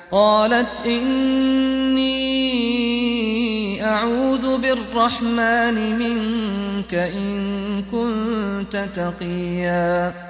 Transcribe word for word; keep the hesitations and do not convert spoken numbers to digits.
قالت إني أعوذ بالرحمن منك إن كنت تقيا